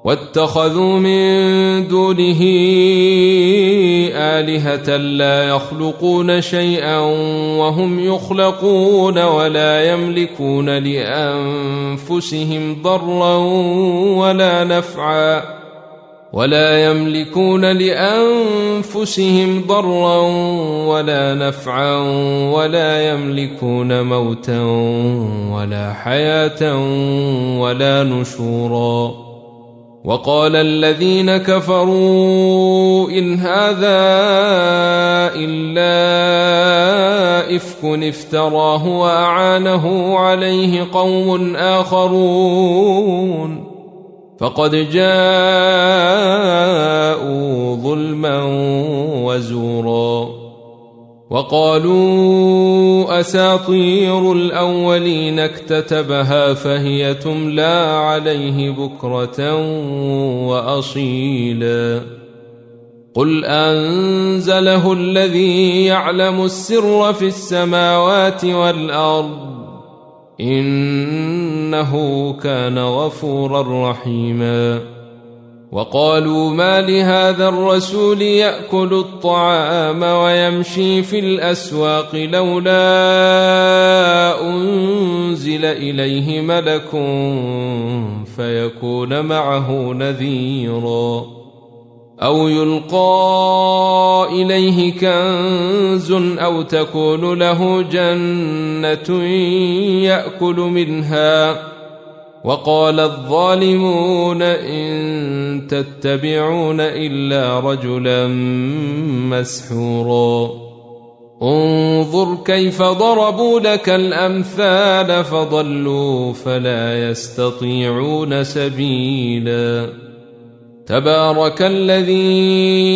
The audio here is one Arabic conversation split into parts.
واتخذوا من دونه آلهة لا يخلقون شيئا وهم يخلقون ولا يملكون لأنفسهم ضرا ولا نفعا ولا يملكون موتا ولا حياة ولا نشورا. وقال الذين كفروا إن هذا إلا إفك افتراه وأعانه عليه قوم آخرون فقد جاءوا ظلما وزورا. وقالوا أساطير الأولين اكتتبها فهي تملى عليه بكرة وأصيلا. قل أنزله الذي يعلم السر في السماوات والأرض إنه كان غفورا رحيما. وقالوا ما لهذا الرسول يأكل الطعام ويمشي في الأسواق لولا أنزل إليه ملك فيكون معه نذيرا أو يلقى إليه كنز أو تكون له جنة يأكل منها. وقال الظالمون إن تتبعون إلا رجلا مسحورا. انظر كيف ضربوا لك الأمثال فضلوا فلا يستطيعون سبيلا. تبارك الذي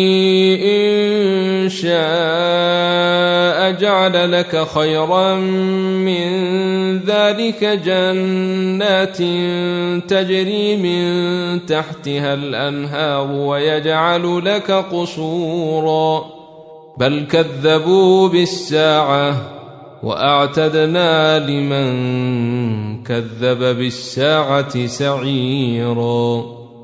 إن شاء جعل لك خيرا من ذلك جنات تجري من تحتها الأنهار ويجعل لك قصورا بل كذبوا بالساعة وأعتدنا لمن كذب بالساعة سعيرا.